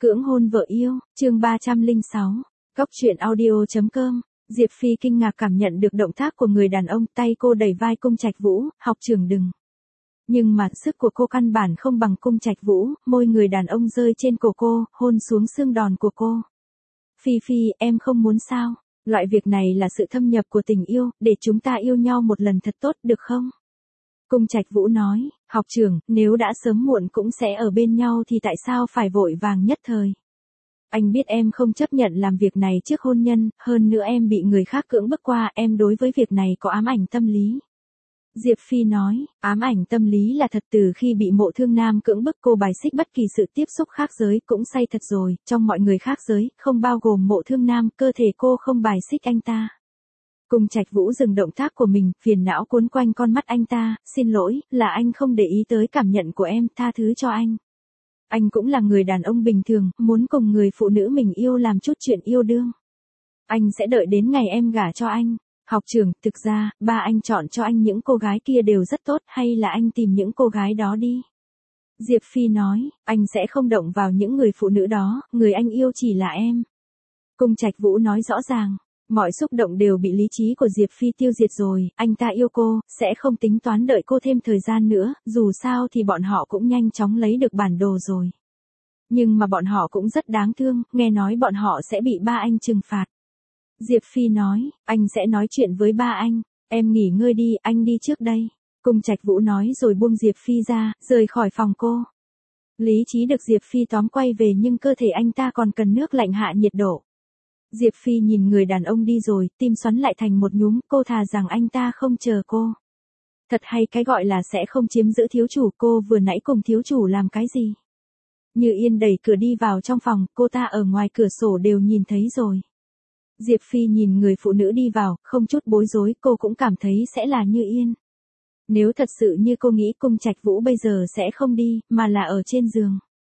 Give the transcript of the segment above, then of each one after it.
Cưỡng hôn vợ yêu, chương 306. Góc truyện audio.com. Diệp Phi kinh ngạc cảm nhận được động tác của người đàn ông, tay cô đẩy vai Cung Trạch Vũ, học trưởng đừng. Nhưng mà sức của cô căn bản không bằng Cung Trạch Vũ, môi người đàn ông rơi trên cổ cô, hôn xuống xương đòn của cô. Phi Phi, em không muốn sao? Loại việc này là sự thâm nhập của tình yêu, để chúng ta yêu nhau một lần thật tốt, được không? Cung Trạch Vũ nói, học trưởng, nếu đã sớm muộn cũng sẽ ở bên nhau thì tại sao phải vội vàng nhất thời? Anh biết em không chấp nhận làm việc này trước hôn nhân, hơn nữa em bị người khác cưỡng bức qua, em đối với việc này có ám ảnh tâm lý. Diệp Phi nói, ám ảnh tâm lý là thật, từ khi bị Mộ Thương Nam cưỡng bức cô bài xích bất kỳ sự tiếp xúc khác giới, cũng say thật rồi, trong mọi người khác giới, không bao gồm Mộ Thương Nam, cơ thể cô không bài xích anh ta. Cung Trạch Vũ dừng động tác của mình, phiền não cuốn quanh con mắt anh ta, xin lỗi, là anh không để ý tới cảm nhận của em, tha thứ cho anh. Anh cũng là người đàn ông bình thường, muốn cùng người phụ nữ mình yêu làm chút chuyện yêu đương. Anh sẽ đợi đến ngày em gả cho anh. Học trưởng, thực ra, ba anh chọn cho anh những cô gái kia đều rất tốt, hay là anh tìm những cô gái đó đi. Diệp Phi nói, anh sẽ không động vào những người phụ nữ đó, người anh yêu chỉ là em. Cung Trạch Vũ nói rõ ràng. Mọi xúc động đều bị lý trí của Diệp Phi tiêu diệt rồi, anh ta yêu cô, sẽ không tính toán đợi cô thêm thời gian nữa, dù sao thì bọn họ cũng nhanh chóng lấy được bản đồ rồi. Nhưng mà bọn họ cũng rất đáng thương, nghe nói bọn họ sẽ bị ba anh trừng phạt. Diệp Phi nói, anh sẽ nói chuyện với ba anh, em nghỉ ngơi đi, anh đi trước đây. Cung Trạch Vũ nói rồi buông Diệp Phi ra, rời khỏi phòng cô. Lý trí được Diệp Phi tóm quay về nhưng cơ thể anh ta còn cần nước lạnh hạ nhiệt độ. Diệp Phi nhìn người đàn ông đi rồi, tim xoắn lại thành một nhúm, cô thà rằng anh ta không chờ cô. Thật hay cái gọi là sẽ không chiếm giữ thiếu chủ, cô vừa nãy cùng thiếu chủ làm cái gì? Như Yên đẩy cửa đi vào trong phòng, cô ta ở ngoài cửa sổ đều nhìn thấy rồi. Diệp Phi nhìn người phụ nữ đi vào, không chút bối rối, cô cũng cảm thấy sẽ là Như Yên. Nếu thật sự như cô nghĩ, Cung Trạch Vũ bây giờ sẽ không đi, mà là ở trên giường.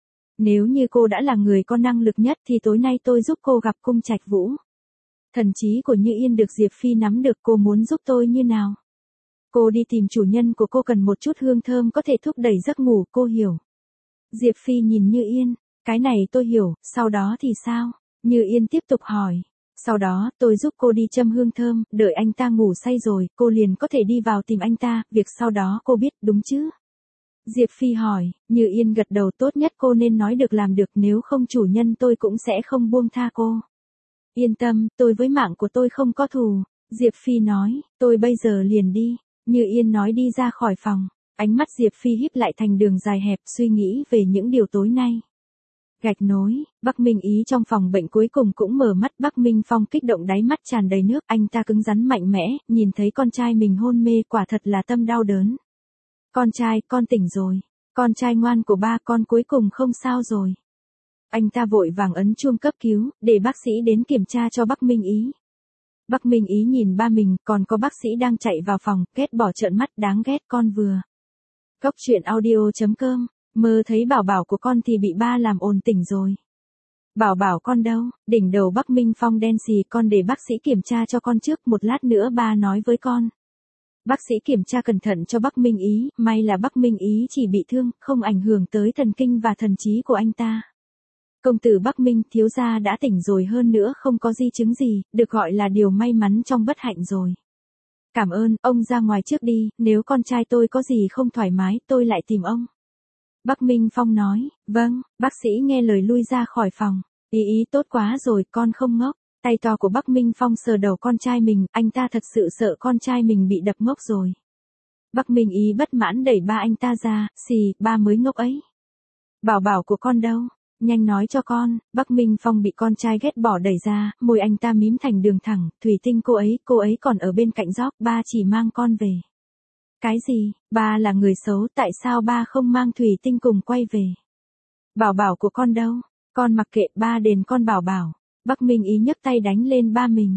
Nếu như cô đã là người có năng lực nhất thì tối nay tôi giúp cô gặp Cung Trạch Vũ. Thần trí của Như Yên được Diệp Phi nắm được, cô muốn giúp tôi như nào? Cô đi tìm chủ nhân của cô, cần một chút hương thơm có thể thúc đẩy giấc ngủ, cô hiểu. Diệp Phi nhìn Như Yên, cái này tôi hiểu, sau đó thì sao? Như Yên tiếp tục hỏi. Sau đó, tôi giúp cô đi châm hương thơm, đợi anh ta ngủ say rồi, cô liền có thể đi vào tìm anh ta, việc sau đó cô biết, đúng chứ? Diệp Phi hỏi, Như Yên gật đầu, tốt nhất cô nên nói được làm được, nếu không chủ nhân tôi cũng sẽ không buông tha cô. Yên tâm, tôi với mạng của tôi không có thù. Diệp Phi nói, tôi bây giờ liền đi. Như Yên nói đi ra khỏi phòng. Ánh mắt Diệp Phi híp lại thành đường dài hẹp, suy nghĩ về những điều tối nay. Gạch nối, Bắc Minh Ý trong phòng bệnh cuối cùng cũng mở mắt. Bắc Minh Phong kích động, đáy mắt tràn đầy nước, anh ta cứng rắn mạnh mẽ, nhìn thấy con trai mình hôn mê, quả thật là tâm đau đớn. Con trai, con tỉnh rồi. Con trai ngoan của ba, con cuối cùng không sao rồi. Anh ta vội vàng ấn chuông cấp cứu, để bác sĩ đến kiểm tra cho Bắc Minh Ý. Bắc Minh Ý nhìn ba mình, còn có bác sĩ đang chạy vào phòng, ghét bỏ trợn mắt, đáng ghét, con vừa. Góc truyện audio.com, mơ thấy bảo bảo của con thì bị ba làm ồn tỉnh rồi. Bảo bảo con đâu? Đỉnh đầu Bắc Minh Phong đen xì, con để bác sĩ kiểm tra cho con trước, một lát nữa ba nói với con. Bác sĩ kiểm tra cẩn thận cho Bắc Minh Ý, may là Bắc Minh Ý chỉ bị thương, không ảnh hưởng tới thần kinh và thần trí của anh ta. Công tử Bắc Minh, thiếu gia đã tỉnh rồi, hơn nữa không có di chứng gì, được gọi là điều may mắn trong bất hạnh rồi. Cảm ơn, ông ra ngoài trước đi, nếu con trai tôi có gì không thoải mái, tôi lại tìm ông. Bắc Minh Phong nói, vâng, bác sĩ nghe lời lui ra khỏi phòng. Ý tốt quá rồi, con không ngốc. Tay to của Bắc Minh Phong sờ đầu con trai mình, anh ta thật sự sợ con trai mình bị đập ngốc rồi. Bắc Minh Ý bất mãn đẩy ba anh ta ra, xì, ba mới ngốc ấy. Bảo bảo của con đâu? Nhanh nói cho con. Bắc Minh Phong bị con trai ghét bỏ đẩy ra, môi anh ta mím thành đường thẳng, Thủy Tinh cô ấy còn ở bên cạnh gióc, ba chỉ mang con về. Cái gì? Ba là người xấu, tại sao ba không mang Thủy Tinh cùng quay về? Bảo bảo của con đâu? Con mặc kệ, ba đền con bảo bảo. Bắc Minh Ý nhấc tay đánh lên ba mình.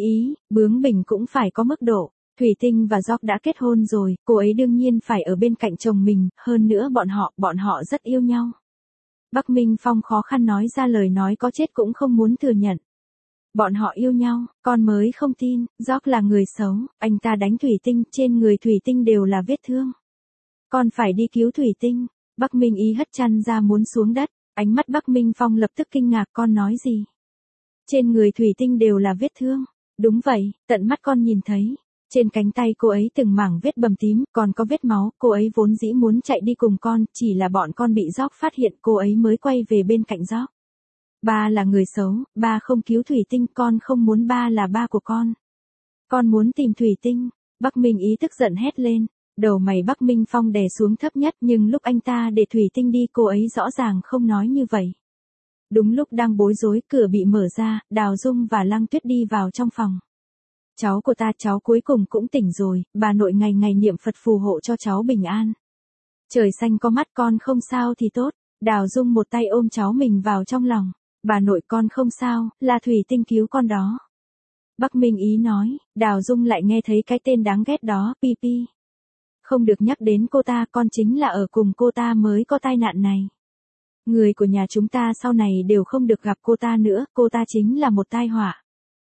Bướng bỉnh cũng phải có mức độ. Thủy Tinh và Gióc đã kết hôn rồi, cô ấy đương nhiên phải ở bên cạnh chồng mình, hơn nữa bọn họ rất yêu nhau. Bắc Minh Phong khó khăn nói ra lời nói có chết cũng không muốn thừa nhận. Bọn họ yêu nhau, con mới không tin, Gióc là người xấu, anh ta đánh Thủy Tinh, trên người Thủy Tinh đều là vết thương. Con phải đi cứu Thủy Tinh. Bắc Minh Ý hất chăn ra muốn xuống đất. Ánh mắt Bắc Minh Phong lập tức kinh ngạc, con nói gì? Trên người Thủy Tinh đều là vết thương. Đúng vậy, tận mắt con nhìn thấy. Trên cánh tay cô ấy từng mảng vết bầm tím, còn có vết máu, cô ấy vốn dĩ muốn chạy đi cùng con, chỉ là bọn con bị Gióc phát hiện, cô ấy mới quay về bên cạnh Gióc. Ba là người xấu, ba không cứu Thủy Tinh, con không muốn ba là ba của con. Con muốn tìm Thủy Tinh. Bắc Minh Ý tức giận hét lên. Đầu mày Bắc Minh Phong đè xuống thấp nhất, nhưng lúc anh ta để Thủy Tinh đi cô ấy rõ ràng không nói như vậy. Đúng lúc đang bối rối, cửa bị mở ra, Đào Dung và Lăng Tuyết đi vào trong phòng. Cháu của ta, cháu cuối cùng cũng tỉnh rồi, bà nội ngày ngày niệm Phật phù hộ cho cháu bình an. Trời xanh có mắt, con không sao thì tốt. Đào Dung một tay ôm cháu mình vào trong lòng. Bà nội, con không sao, là Thủy Tinh cứu con đó. Bắc Minh Ý nói. Đào Dung lại nghe thấy cái tên đáng ghét đó, Pi. Không được nhắc đến cô ta, con chính là ở cùng cô ta mới có tai nạn này. Người của nhà chúng ta sau này đều không được gặp cô ta nữa, cô ta chính là một tai họa.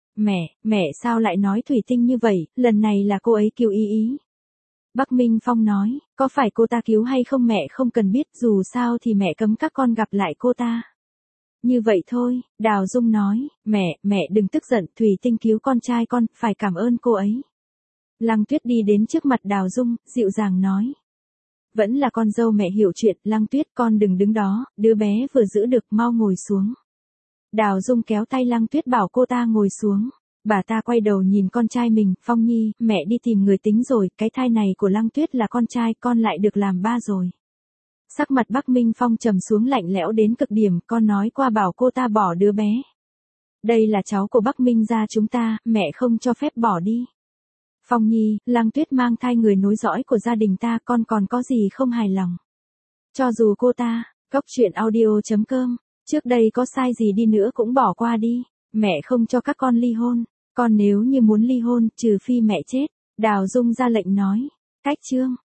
Mẹ sao lại nói Thủy Tinh như vậy, lần này là cô ấy cứu Ý. Bắc Minh Phong nói, có phải cô ta cứu hay không mẹ không cần biết, dù sao thì mẹ cấm các con gặp lại cô ta. Như vậy thôi, Đào Dung nói, mẹ đừng tức giận, Thủy Tinh cứu con trai con, phải cảm ơn cô ấy. Lăng Tuyết đi đến trước mặt Đào Dung, dịu dàng nói. Vẫn là con dâu mẹ hiểu chuyện, Lăng Tuyết con đừng đứng đó, đứa bé vừa giữ được, mau ngồi xuống. Đào Dung kéo tay Lăng Tuyết bảo cô ta ngồi xuống. Bà ta quay đầu nhìn con trai mình, Phong Nhi, mẹ đi tìm người tính rồi, cái thai này của Lăng Tuyết là con trai, con lại được làm ba rồi. Sắc mặt Bắc Minh Phong trầm xuống lạnh lẽo đến cực điểm, con nói qua bảo cô ta bỏ đứa bé. Đây là cháu của Bắc Minh gia chúng ta, mẹ không cho phép bỏ đi. Phong Nhi, Lăng Tuyết mang thai người nối dõi của gia đình ta, con còn có gì không hài lòng. Cho dù cô ta, Goctruyện.audio.com, trước đây có sai gì đi nữa cũng bỏ qua đi. Mẹ không cho các con ly hôn. Con nếu như muốn ly hôn, trừ phi mẹ chết. Đào Dung ra lệnh nói. Cách chương.